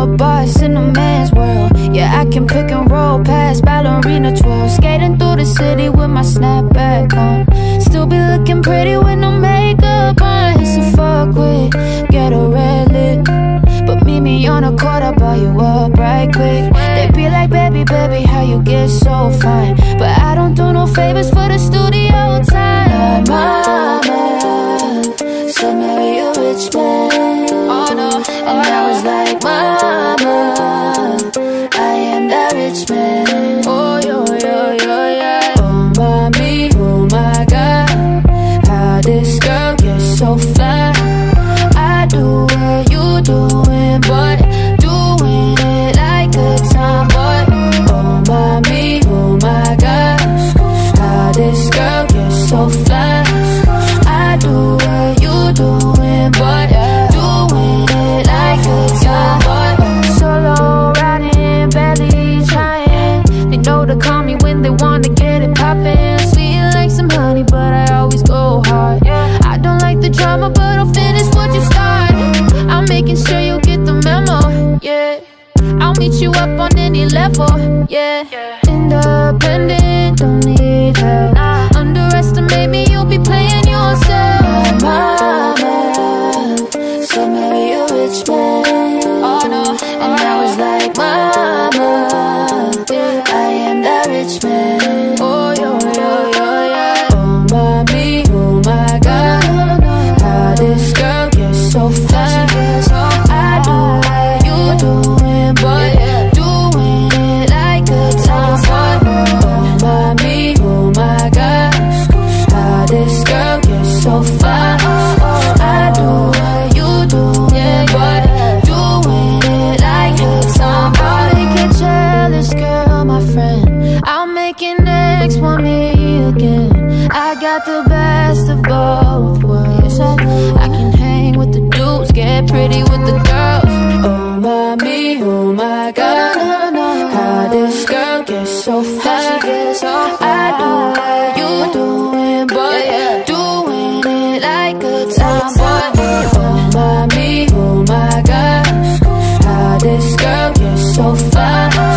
a boss in a man's world. Yeah, I can pick and roll past ballerina twirl. Skating through the city with my snapback on. Still be looking pretty with no makeup on. It's a fuck with, get a red lip. But meet me on a court, I'll buy you up right quick. They be like, baby, baby, how you get so fine? But I don't do no favors for the studio time. My mama said marry a rich man. Oh no, and I was like, mama, I am that rich man. Oh yo, yo, yo, yeah. Oh mommy, oh my God, how this girl gets so fly. I do what you doing, but doing it like a tomboy. Oh mommy, oh my gosh, how this girl gets so fly. I do what you doing, but doing it like a tomboy. Solo riding, barely trying. They know to call me when they wanna get it poppin'. Sweet like some honey, but I always go hard. I don't like the drama, but I'll finish what you started. I'm making sure you get the memo, yeah. I'll meet you up on any level, yeah. Independent, don't need help. Underestimate me, you'll be playing yourself. Mama said marry a rich man. Oh no, and I was like, mama, I am that rich man. Oh yo, yo, yo, yeah. Oh mommy, oh my God, how this girl gets so fly. I do what you doing, but doing it like a tomboy. Oh mommy, oh my gosh, how this girl gets so fly. I do what you doing, but doing it like a tomboy. Make it jealous, girl, my friend. I'll make it next, want me again. I got the best of both worlds. I can hang with the dudes, get pretty with the girls. Oh mommy, oh my God, how this girl gets so fly. I do what you doing, but doing it like a tomboy. Oh mommy, oh my gosh, how this girl gets so fly.